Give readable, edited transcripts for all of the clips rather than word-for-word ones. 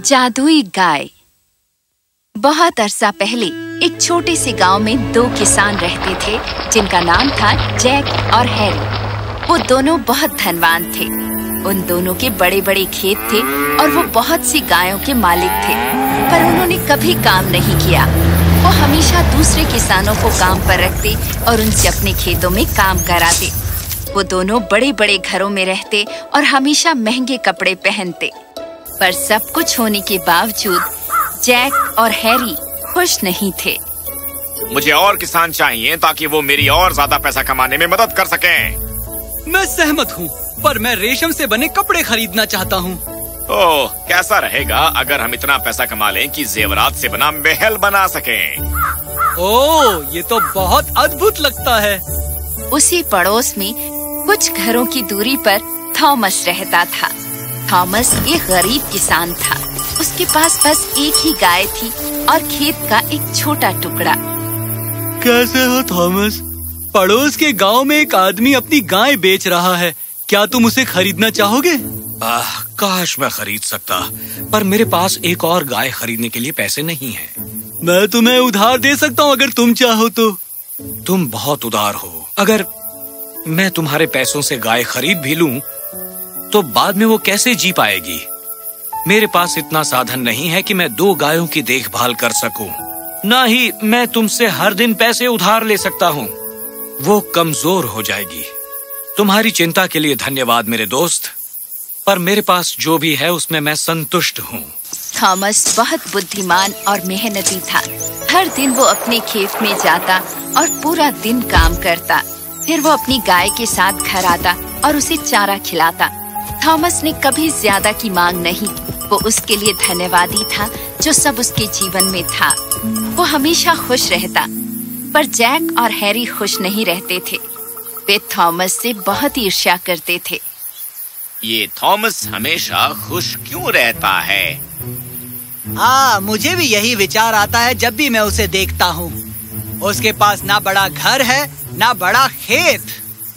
जादुई गाय। बहुत अरसा पहले एक छोटे से गांव में दो किसान रहते थे जिनका नाम था जैक और हैरी। वो दोनों बहुत धनवान थे। उन दोनों के बड़े बड़े खेत थे और वो बहुत सी गायों के मालिक थे, पर उन्होंने कभी काम नहीं किया। वो हमेशा दूसरे किसानों को काम पर रखते और उनसे अपने खेतों में काम कराते। वो दोनों बड़े बड़े घरों में रहते और हमेशा महंगे कपड़े पहनते, पर सब कुछ होने के बावजूद जैक और हैरी खुश नहीं थे। मुझे और किसान चाहिए ताकि वो मेरी और ज्यादा पैसा कमाने में मदद कर सकें। मैं सहमत हूँ, पर मैं रेशम से बने कपड़े खरीदना चाहता हूँ। ओह, कैसा रहेगा अगर हम इतना पैसा कमा लें कि जेवरात से बना महल बना सकें? ओह, ये तो बहुत अद्भुत लगता है। उसी पड़ोस में कुछ घरों की दूरी पर थॉमस रहता था। थॉमस एक गरीब किसान था। उसके पास बस एक ही गाय थी और खेत का एक छोटा टुकड़ा। कैसे हो थॉमस? पड़ोस के गांव में एक आदमी अपनी गाय बेच रहा है। क्या तुम उसे खरीदना चाहोगे? काश मैं खरीद सकता, पर मेरे पास एक और गाय खरीदने के लिए पैसे नहीं हैं। मैं तुम्हें उधार दे सकता हूँ अगर तुम चाहो तो। तुम बहुत उदार हो। अगर मैं तुम्हारे पैसों से गाय खरीद भी लूं, तो बाद में वो कैसे जी पाएगी? मेरे पास इतना साधन नहीं है कि मैं 2 गायों की देखभाल कर सकूं। ना ही मैं तुमसे हर दिन पैसे उधार ले सकता हूँ। वो कमजोर हो जाएगी। तुम्हारी चिंता के लिए धन्यवाद मेरे दोस्त, पर मेरे पास जो भी है उसमें मैं संतुष्ट हूँ। थॉमस बहुत बुद्धिमान और मेहनती था। हर दिन वो अपने खेत में जाता और पूरा दिन काम करता। फिर वो अपनी गाय के साथ घर आता और उसे चारा खिलाता। थॉमस ने कभी ज्यादा की मांग नहीं। वो उसके लिए धन्यवादी था जो सब उसके जीवन में था। वो हमेशा खुश रहता, पर जैक और हैरी खुश नहीं रहते थे। वे थॉमस से बहुत ईर्ष्या करते थे। ये थॉमस हमेशा खुश क्यों रहता है? हाँ, मुझे भी यही विचार आता है जब भी मैं उसे देखता हूँ। उसके पास ना बड़ा घर है, ना बड़ा खेत।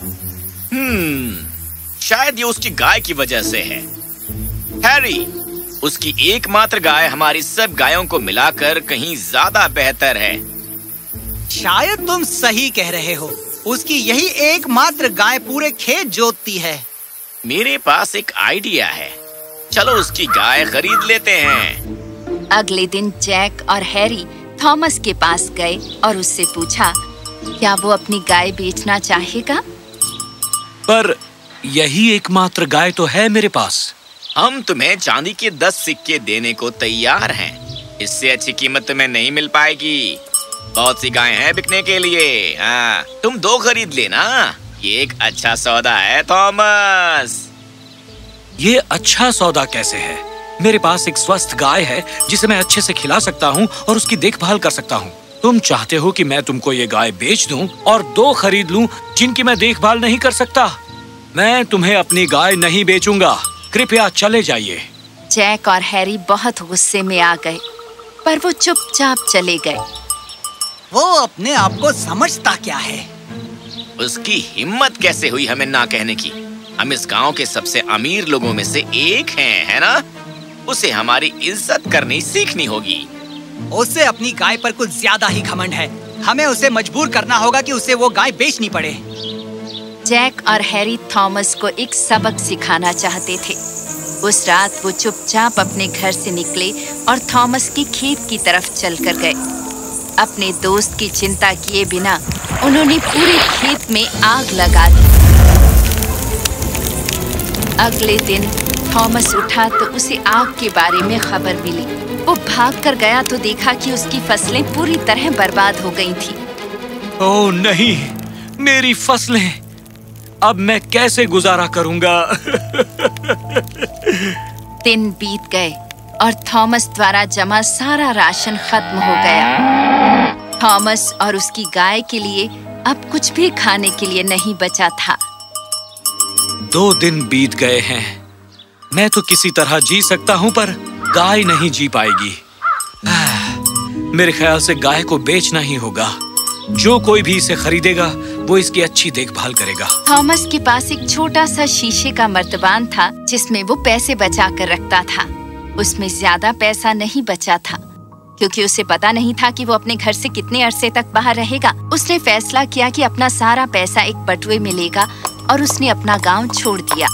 शायद ये उसकी गाय की वजह से है। हैरी, उसकी एकमात्र गाय हमारी सब गायों को मिलाकर कहीं ज्यादा बेहतर है। शायद तुम सही कह रहे हो। उसकी यही एकमात्र गाय पूरे खेत जोतती है। मेरे पास एक आइडिया है। चलो उसकी गाय खरीद लेते हैं। अगले दिन जैक और हैरी थॉमस के पास गए और उससे पूछा, क्या वो अपनी गाय बेचना चाहेगा? पर यही एकमात्र गाय तो है मेरे पास। हम तुम्हें चांदी के 10 सिक्के देने को तैयार हैं। इससे अच्छी कीमत तुम्हें नहीं मिल पाएगी। बहुत सी गायें हैं बिकने के लिए। हाँ, तुम 2 खरीद लेना। ये एक अच्छा सौदा है थॉमस। ये अच्छा सौदा कैसे है? मेरे पास एक स्वस्थ गाय है जिसे मैं अच्छे से खिला सकता हूँ और उसकी देखभाल कर सकता हूँ। तुम चाहते हो कि मैं तुमको ये गाय बेच दूं और 2 खरीद लूं जिनकी मैं देखभाल नहीं कर सकता? मैं तुम्हें अपनी गाय नहीं बेचूंगा। कृपया चले जाइए। जैक और हैरी बहुत गुस्से में आ गए, पर वो चुपचाप चले गए। वो अपने आप को समझता क्या है? उसकी हिम्मत कैसे हुई हमें ना कहने की? हम इस गांव के सबसे अमीर लोगों में से एक हैं, है ना? उसे हमारी इज्जत करनी सीखनी होगी। उसे अपनी गाय पर कुछ ज्यादा ही घमंड है। हमें उसे मजबूर करना होगा कि उसे वो गाय बेचनी पड़े। जैक और हैरी थॉमस को एक सबक सिखाना चाहते थे। उस रात वो चुपचाप अपने घर से निकले और थॉमस के खेत की तरफ चलकर गए। अपने दोस्त की चिंता किए बिना उन्होंने पूरे खेत में आग लगा दी। अगले दिन थॉमस उठा तो उसे आग के बारे में खबर मिली। वो भागकर गया तो देखा कि उसकी फसलें पूरी तरह बर्बाद हो गई थी। ओह नहीं, मेरी फसलें! अब मैं कैसे गुजारा करूंगा? दिन बीत गए और थॉमस द्वारा जमा सारा राशन खत्म हो गया। थॉमस और उसकी गाय के लिए अब कुछ भी खाने के लिए नहीं बचा था। 2 दिन बीत गए हैं। मैं तो किसी तरह जी सकता हूँ, पर गाय नहीं जी पाएगी। मेरे ख्याल से गाय को बेचना ही होगा। जो कोई भी इसे खरीदेगा वो इसकी अच्छी देखभाल करेगा। थॉमस के पास एक छोटा सा शीशे का मर्तबान था जिसमें वो पैसे बचा कर रखता था। उसमें ज्यादा पैसा नहीं बचा था, क्योंकि उसे पता नहीं था कि वो अपने घर से कितने अरसे तक बाहर रहेगा। उसने फैसला किया कि अपना सारा पैसा एक बटुए में लेगा और उसने अपना गांव छोड़ दिया।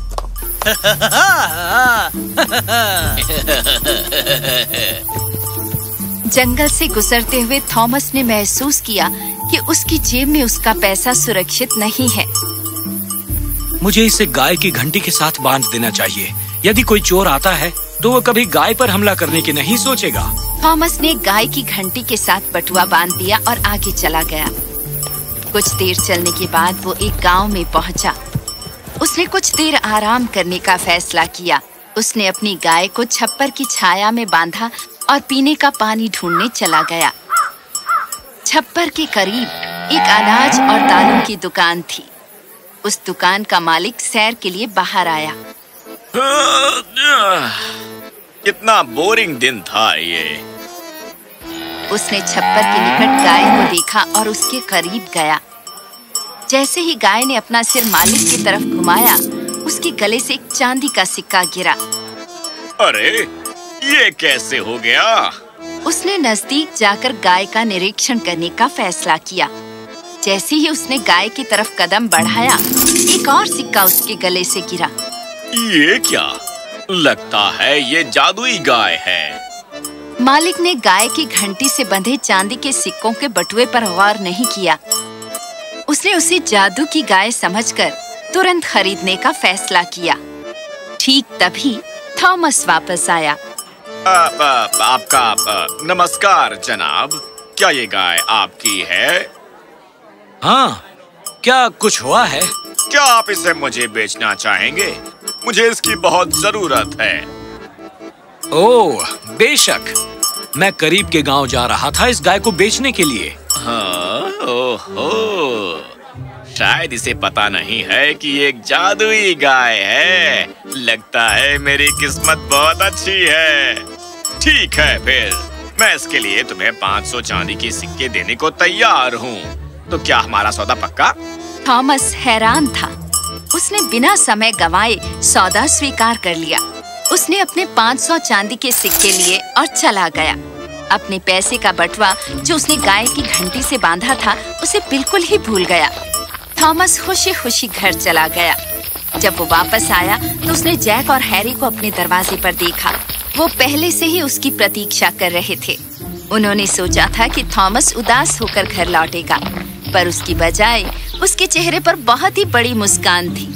जंगल से गुजरते हुए थॉमस ने महसूस किया कि उसकी जेब में उसका पैसा सुरक्षित नहीं है। मुझे इसे गाय की घंटी के साथ बांध देना चाहिए। यदि कोई चोर आता है तो वो कभी गाय पर हमला करने की नहीं सोचेगा। थॉमस ने गाय की घंटी के साथ बटुआ बांध दिया और आगे चला गया। कुछ देर चलने के बाद वो एक गांव में पहुंचा। उसने कुछ देर आराम करने का फैसला किया। उसने अपनी गाय को छप्पर की छाया में बांधा और पीने का पानी ढूंढने चला गया। छप्पर के करीब एक अनाज और दालों की दुकान थी। उस दुकान का मालिक सैर के लिए बाहर आया। कितना बोरिंग दिन था ये। उसने छप्पर के निकट गाय को देखा और उसके करीब गया। जैसे ही गाय ने अपना सिर मालिक की तरफ घुमाया, उसके गले से एक चांदी का सिक्का गिरा। अरे, ये कैसे हो गया? उसने नजदीक जाकर गाय का निरीक्षण करने का फैसला किया। जैसे ही उसने गाय की तरफ कदम बढ़ाया, एक और सिक्का उसके गले से गिरा। ये क्या? लगता है ये जादुई गाय है। मालिक ने गाय की घंटी से बंधे चांदी के सिक्कों के बटुए पर गौर नहीं किया। उसने उसे जादू की गाय समझकर तुरंत खरीदने का फैसला किया। ठीक तभी थॉमस वापस आया। आपका नमस्कार जनाब, क्या ये गाय आपकी है? हाँ, क्या कुछ हुआ है? क्या आप इसे मुझे बेचना चाहेंगे? मुझे इसकी बहुत जरूरत है। ओह, बेशक। मैं करीब के गांव जा रहा था इस गाय को बेचने के लिए। हाँ, ओहो, शायद इसे पता नहीं है कि ये एक जादुई गाय है। लगता है मेरी किस्मत बहुत अच्छी है। ठीक है, फिर मैं इसके लिए तुम्हें 500 चांदी के सिक्के देने को तैयार हूँ। तो क्या हमारा सौदा पक्का? थॉमस हैरान था। उसने बिना समय गंवाए सौदा स्वीकार कर लिया। उसने अपने 500 चांदी के सिक्के लिए और चला गया। अपने पैसे का बटुआ जो उसने गाय की घंटी से बांधा था, उसे बिल्कुल ही भूल गया। थॉमस खुशी खुशी घर चला गया। जब वो वापस आया तो उसने जैक और हैरी को अपने दरवाजे पर देखा। वो पहले से ही उसकी प्रतीक्षा कर रहे थे। उन्होंने सोचा था कि थॉमस उदास होकर घर लौटेगा, पर उसकी बजाय उसके चेहरे पर बहुत ही बड़ी मुस्कान थी।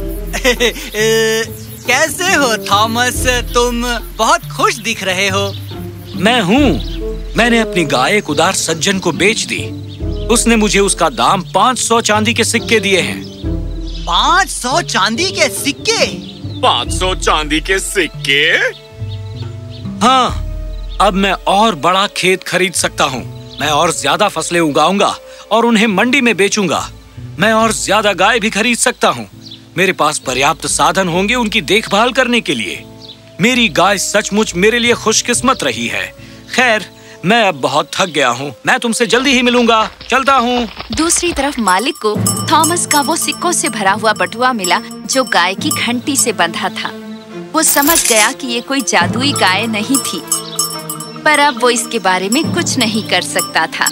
कैसे हो थॉमस? तुम बहुत खुश दिख रहे हो। मैं हूँ। मैंने अपनी गाय एक उदार सज्जन को बेच दी। उसने मुझे उसका दाम 500 चांदी के सिक्के दिए हैं। 500 चांदी के सिक्के? 500 चांदी के सिक्के? हाँ, अब मैं और बड़ा खेत खरीद सकता हूँ। मैं और ज्यादा फसलें उगाऊंगा और उन्हें मंडी में बेचूंगा। मैं और ज्यादा गाय भी खरीद सकता हूँ। मेरे पास पर्याप्त साधन होंगे उनकी देखभाल करने के लिए। मेरी गाय सचमुच मेरे लिए खुशकिस्मत रही है। खैर, मैं अब बहुत थक गया हूँ। मैं तुमसे जल्दी ही मिलूंगा। चलता हूँ। दूसरी तरफ मालिक को थॉमस का वो सिक्कों से भरा हुआ बटुआ मिला जो गाय की घंटी से बंधा था। वो समझ गया कि ये कोई जादुई गाय नहीं थी, पर अब वो इसके बारे में कुछ नहीं कर सकता था।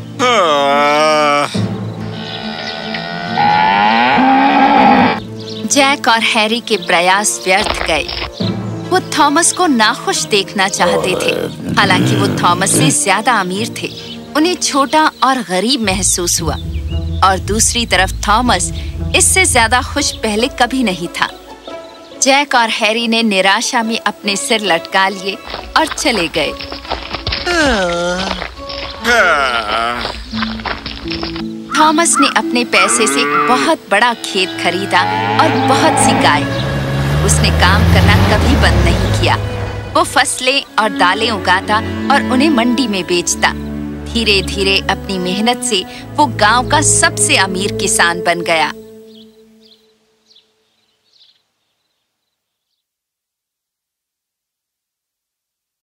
जैक और हैरी के प्रयास व्यर्थ गए। वो थॉमस को नाखुश देखना चाहते थे। हालांकि वो थॉमस से ज्यादा अमीर थे। उन्हें छोटा और गरीब महसूस हुआ। और दूसरी तरफ थॉमस इससे ज्यादा खुश पहले कभी नहीं था। जैक और हैरी ने निराशा में अपने सिर लटका लिए और चले गए। थॉमस ने अपने पैसे से एक बहुत बड़ा खेत खरीदा और बहुत सी गाय। उसने काम करना कभी बंद नहीं किया। वो फसलें और दालें उगाता और उन्हें मंडी में बेचता। धीरे धीरे अपनी मेहनत से वो गांव का सबसे अमीर किसान बन गया।